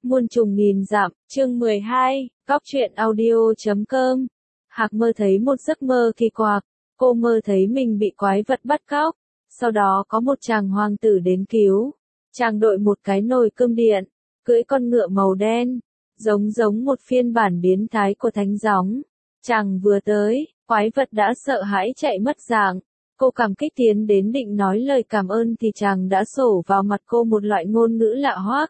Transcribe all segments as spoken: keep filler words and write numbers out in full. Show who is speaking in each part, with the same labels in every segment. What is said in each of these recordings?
Speaker 1: Muôn trùng nghìn dặm, chương mười hai, góc truyện audio chấm com. Hạc mơ thấy một giấc mơ kỳ quặc, cô mơ thấy mình bị quái vật bắt cóc, sau đó có một chàng hoàng tử đến cứu. Chàng đội một cái nồi cơm điện, cưỡi con ngựa màu đen, giống giống một phiên bản biến thái của thánh gióng. Chàng vừa tới, quái vật đã sợ hãi chạy mất dạng. Cô cảm kích tiến đến định nói lời cảm ơn thì chàng đã sổ vào mặt cô một loại ngôn ngữ lạ hoắc.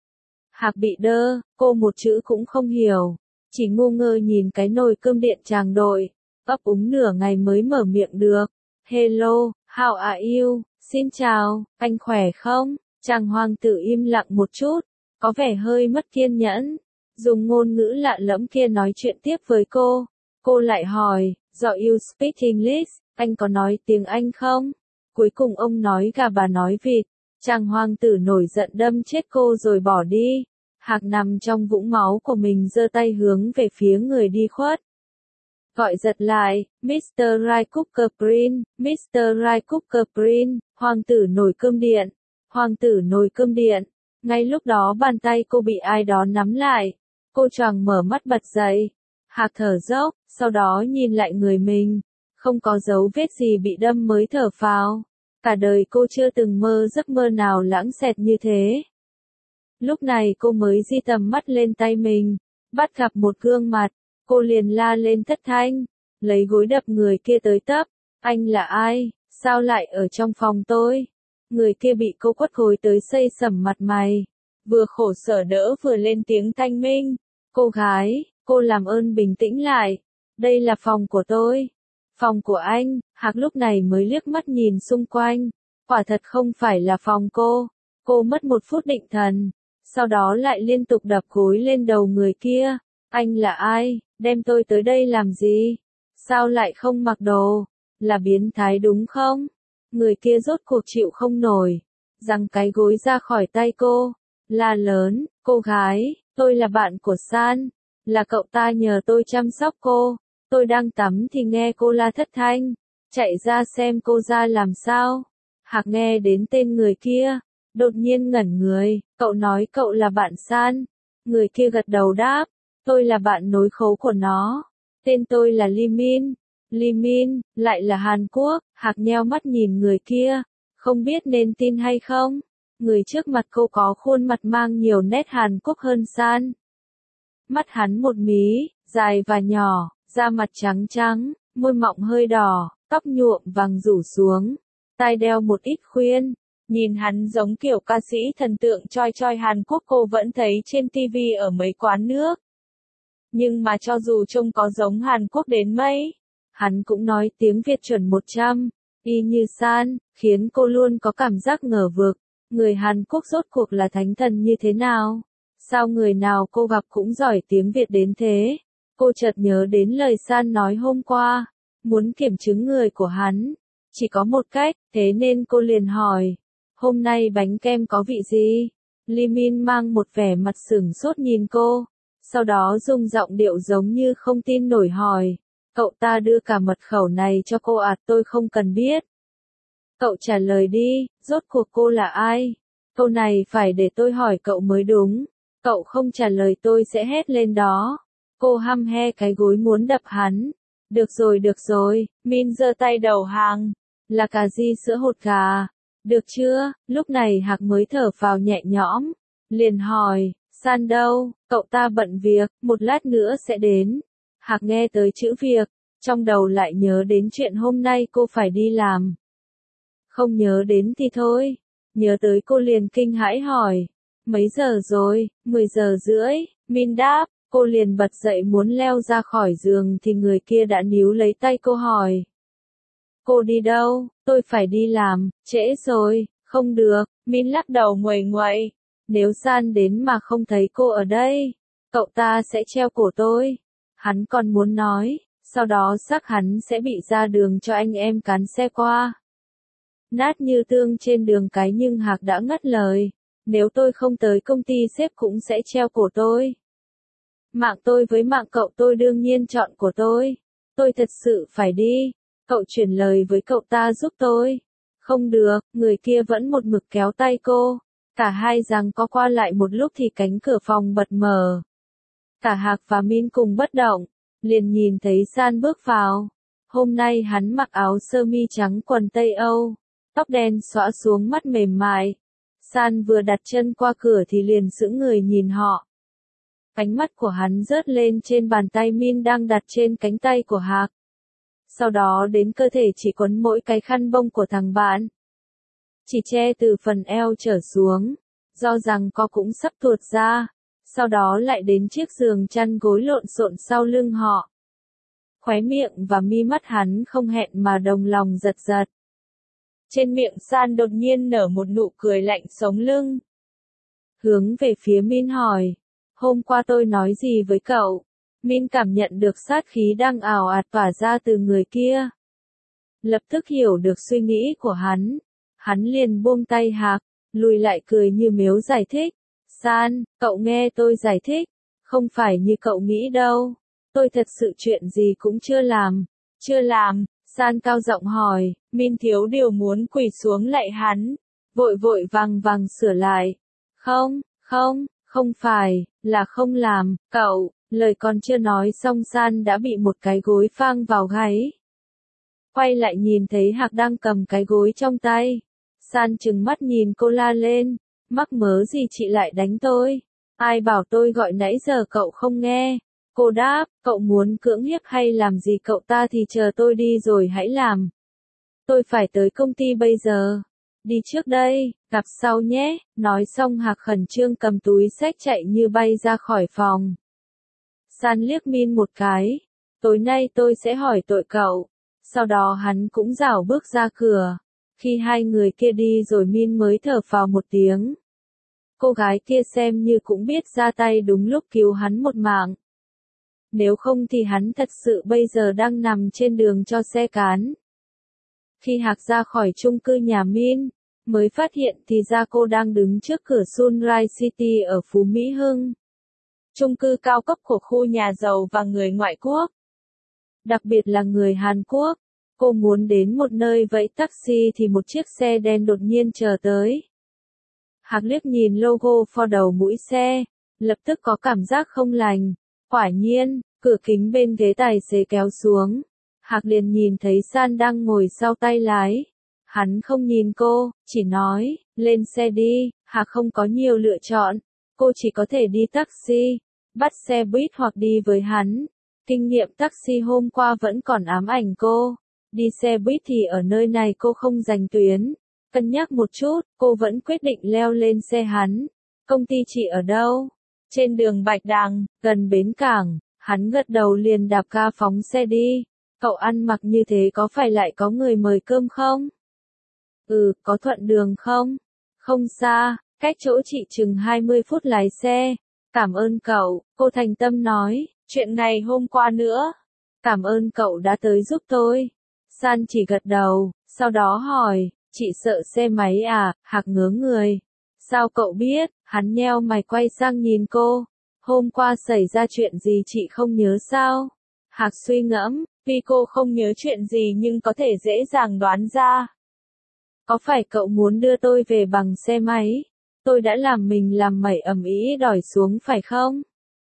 Speaker 1: Hạc bị đơ, cô một chữ cũng không hiểu, chỉ ngu ngơ nhìn cái nồi cơm điện chàng đội, ấp úng nửa ngày mới mở miệng được. Hello, how are you? Xin chào, anh khỏe không? Chàng hoàng tử im lặng một chút, có vẻ hơi mất kiên nhẫn, dùng ngôn ngữ lạ lẫm kia nói chuyện tiếp với cô. Cô lại hỏi, do you speak English, anh có nói tiếng Anh không? Cuối cùng ông nói gà bà nói vịt. Chàng hoàng tử nổi giận đâm chết cô rồi bỏ đi. Hạc nằm trong vũng máu của mình giơ tay hướng về phía người đi khuất. Gọi giật lại, Mister Rai Cooker Prince, Mister Rai Cooker Prince, hoàng tử nồi cơm điện, hoàng tử nồi cơm điện. Ngay lúc đó bàn tay cô bị ai đó nắm lại. Cô choàng mở mắt bật dậy. Hạc thở dốc, sau đó nhìn lại người mình. Không có dấu vết gì bị đâm mới thở phào. Cả đời cô chưa từng mơ giấc mơ nào lãng xẹt như thế. Lúc này cô mới di tầm mắt lên tay mình, bắt gặp một gương mặt, cô liền la lên thất thanh, lấy gối đập người kia tới tấp. Anh là ai? Sao lại ở trong phòng tôi? Người kia bị cô quất gối tới xây sẩm mặt mày, vừa khổ sở đỡ vừa lên tiếng thanh minh. Cô gái, cô làm ơn bình tĩnh lại, đây là phòng của tôi. Phòng của anh. Hạc lúc này mới liếc mắt nhìn xung quanh, quả thật không phải là phòng cô. Cô mất một phút định thần, sau đó lại liên tục đập gối lên đầu người kia. Anh là ai? Đem tôi tới đây làm gì? Sao lại không mặc đồ? Là biến thái đúng không? Người kia rốt cuộc chịu không nổi, giằng cái gối ra khỏi tay cô, la lớn, cô gái, tôi là bạn của San, là cậu ta nhờ tôi chăm sóc cô. Tôi đang tắm thì nghe cô la thất thanh, chạy ra xem cô ra làm sao. Hạc nghe đến tên người kia, đột nhiên ngẩn người. Cậu nói cậu là bạn San? Người kia gật đầu đáp, tôi là bạn nối khố của nó. Tên tôi là Lee Min. Lee Min, lại là Hàn Quốc. Hạc nheo mắt nhìn người kia, không biết nên tin hay không. Người trước mặt cô có khuôn mặt mang nhiều nét Hàn Quốc hơn San. Mắt hắn một mí, dài và nhỏ, da mặt trắng trắng, môi mọng hơi đỏ, tóc nhuộm vàng rủ xuống, tai đeo một ít khuyên. Nhìn hắn giống kiểu ca sĩ thần tượng choi choi Hàn Quốc cô vẫn thấy trên ti vi ở mấy quán nước. Nhưng mà cho dù trông có giống Hàn Quốc đến mấy, hắn cũng nói tiếng Việt chuẩn một trăm, y như San, khiến cô luôn có cảm giác ngờ vực. Người Hàn Quốc rốt cuộc là thánh thần như thế nào? Sao người nào cô gặp cũng giỏi tiếng Việt đến thế? Cô chợt nhớ đến lời San nói hôm qua, muốn kiểm chứng người của hắn, chỉ có một cách, thế nên cô liền hỏi, hôm nay bánh kem có vị gì? Lee Min mang một vẻ mặt sửng sốt nhìn cô, sau đó dùng giọng điệu giống như không tin nổi hỏi, cậu ta đưa cả mật khẩu này cho cô à? Tôi không cần biết. Cậu trả lời đi, rốt cuộc cô là ai? Câu này phải để tôi hỏi cậu mới đúng, cậu không trả lời tôi sẽ hét lên đó. Cô hăm he cái gối muốn đập hắn. Được rồi được rồi, Min giơ tay đầu hàng. Là cà ri sữa hột gà. Được chưa? Lúc này Hạc mới thở phào nhẹ nhõm. Liền hỏi, San đâu? Cậu ta bận việc, một lát nữa sẽ đến. Hạc nghe tới chữ việc, trong đầu lại nhớ đến chuyện hôm nay cô phải đi làm. Không nhớ đến thì thôi. Nhớ tới cô liền kinh hãi hỏi. Mấy giờ rồi? mười giờ rưỡi. Min đáp. Cô liền bật dậy muốn leo ra khỏi giường thì người kia đã níu lấy tay cô hỏi. Cô đi đâu? Tôi phải đi làm, trễ rồi. Không được, Min lắc đầu nguầy nguậy. Nếu San đến mà không thấy cô ở đây, cậu ta sẽ treo cổ tôi. Hắn còn muốn nói, sau đó xác hắn sẽ bị ra đường cho anh em cán xe qua. Nát như tương trên đường cái nhưng Hạc đã ngắt lời. Nếu tôi không tới công ty sếp cũng sẽ treo cổ tôi. Mạng tôi với mạng cậu tôi đương nhiên chọn của tôi. Tôi thật sự phải đi. Cậu chuyển lời với cậu ta giúp tôi. Không được, người kia vẫn một mực kéo tay cô. Cả hai giằng co qua lại một lúc thì cánh cửa phòng bật mở. Cả Hạc và Min cùng bất động, liền nhìn thấy San bước vào. Hôm nay hắn mặc áo sơ mi trắng quần Tây Âu, tóc đen xõa xuống mắt mềm mại. San vừa đặt chân qua cửa thì liền sững người nhìn họ. Ánh mắt của hắn rớt lên trên bàn tay Min đang đặt trên cánh tay của Hạc. Sau đó đến cơ thể chỉ quấn mỗi cái khăn bông của thằng bạn. Chỉ che từ phần eo trở xuống, do rằng co cũng sắp tuột ra. Sau đó lại đến chiếc giường chăn gối lộn xộn sau lưng họ. Khóe miệng và mi mắt hắn không hẹn mà đồng lòng giật giật. Trên miệng San đột nhiên nở một nụ cười lạnh sống lưng. Hướng về phía Min hỏi, hôm qua tôi nói gì với cậu? Min cảm nhận được sát khí đang ào ạt tỏa ra từ người kia. Lập tức hiểu được suy nghĩ của hắn. Hắn liền buông tay Hạc, lùi lại cười như mếu giải thích. San, cậu nghe tôi giải thích, không phải như cậu nghĩ đâu. Tôi thật sự chuyện gì cũng chưa làm. Chưa làm, San cao giọng hỏi, Min thiếu điều muốn quỳ xuống lạy hắn. Vội vội vàng vàng sửa lại. Không, không, không phải, là không làm, cậu. Lời còn chưa nói xong San đã bị một cái gối phang vào gáy. Quay lại nhìn thấy Hạc đang cầm cái gối trong tay. San trừng mắt nhìn cô la lên. Mắc mớ gì chị lại đánh tôi? Ai bảo tôi gọi nãy giờ cậu không nghe? Cô đáp, cậu muốn cưỡng hiếp hay làm gì cậu ta thì chờ tôi đi rồi hãy làm. Tôi phải tới công ty bây giờ. Đi trước đây, gặp sau nhé. Nói xong Hạc khẩn trương cầm túi xách chạy như bay ra khỏi phòng. San liếc Min một cái. Tối nay tôi sẽ hỏi tội cậu. Sau đó hắn cũng rảo bước ra cửa. Khi hai người kia đi rồi Min mới thở phào một tiếng. Cô gái kia xem như cũng biết ra tay đúng lúc cứu hắn một mạng. Nếu không thì hắn thật sự bây giờ đang nằm trên đường cho xe cán. Khi Hạc ra khỏi chung cư nhà Min, mới phát hiện thì ra cô đang đứng trước cửa Sunrise City ở Phú Mỹ Hưng. Chung cư cao cấp của khu nhà giàu và người ngoại quốc. Đặc biệt là người Hàn Quốc. Cô muốn đến một nơi vẫy taxi thì một chiếc xe đen đột nhiên chờ tới. Hạc liếc nhìn logo Ford đầu mũi xe, lập tức có cảm giác không lành. Quả nhiên, cửa kính bên ghế tài xế kéo xuống. Hạc liền nhìn thấy San đang ngồi sau tay lái. Hắn không nhìn cô, chỉ nói, lên xe đi. Hạc không có nhiều lựa chọn. Cô chỉ có thể đi taxi, bắt xe buýt hoặc đi với hắn. Kinh nghiệm taxi hôm qua vẫn còn ám ảnh cô. Đi xe buýt thì ở nơi này cô không giành tuyến. Cân nhắc một chút, cô vẫn quyết định leo lên xe hắn. Công ty chị ở đâu? Trên đường Bạch Đằng, gần bến cảng. Hắn gật đầu liền đạp ga phóng xe đi. Cậu ăn mặc như thế có phải lại có người mời cơm không? Ừ, có thuận đường không? Không xa, cách chỗ chị chừng hai mươi phút lái xe. Cảm ơn cậu, cô thành tâm nói. Chuyện ngày hôm qua nữa. Cảm ơn cậu đã tới giúp tôi. San chỉ gật đầu, sau đó hỏi, chị sợ xe máy à? Hạc ngớ người. Sao cậu biết? Hắn nheo mày quay sang nhìn cô. Hôm qua xảy ra chuyện gì chị không nhớ sao? Hạc suy ngẫm, vì cô không nhớ chuyện gì nhưng có thể dễ dàng đoán ra. Có phải cậu muốn đưa tôi về bằng xe máy? Tôi đã làm mình làm mẩy ầm ĩ đòi xuống phải không?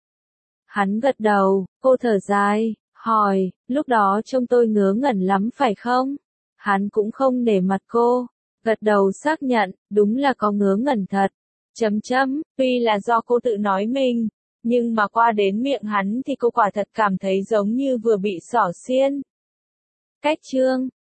Speaker 1: Hắn gật đầu, cô thở dài, hỏi, lúc đó trông tôi ngớ ngẩn lắm phải không? Hắn cũng không nể mặt cô, gật đầu xác nhận, đúng là có ngớ ngẩn thật. Chấm chấm, tuy là do cô tự nói mình, nhưng mà qua đến miệng hắn thì cô quả thật cảm thấy giống như vừa bị xỏ xiên. Cách chương